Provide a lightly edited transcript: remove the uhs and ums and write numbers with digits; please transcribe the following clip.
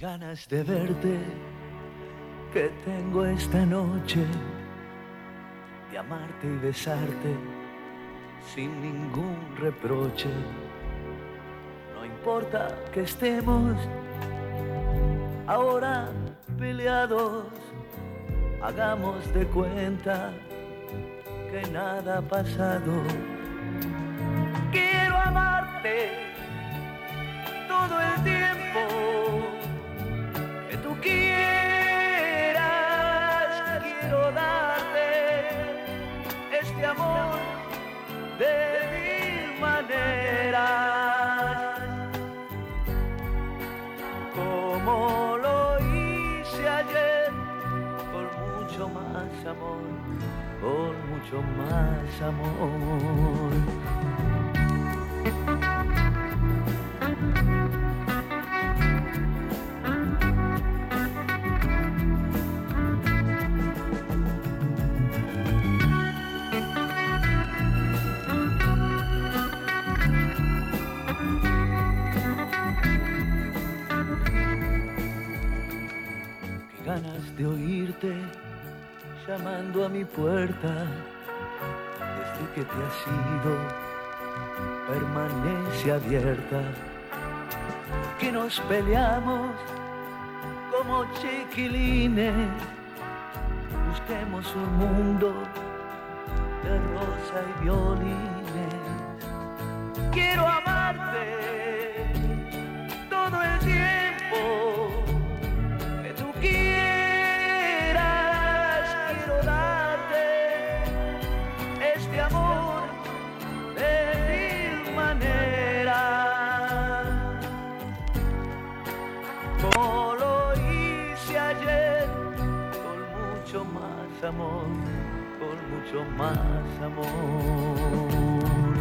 Ganas de verte que tengo esta noche, de amarte y besarte sin ningún reproche. No importa que estemos ahora peleados, hagamos de cuenta que nada ha pasado. Quiero amarte todo el tiempo que tú quieras. Quiero darte este amor de mil maneras, como lo hice ayer, con mucho más amor, con mucho más amor. Ganas de oírte llamando a mi puerta. Desde que te has ido permanece abierta. Que nos peleamos como chiquilines, busquemos un mundo de rosa y violines. Quiero amarte todo el tiempo que tú quieras. Quiero darte este amor de mil maneras, como lo hice ayer, con mucho más amor, con mucho más amor.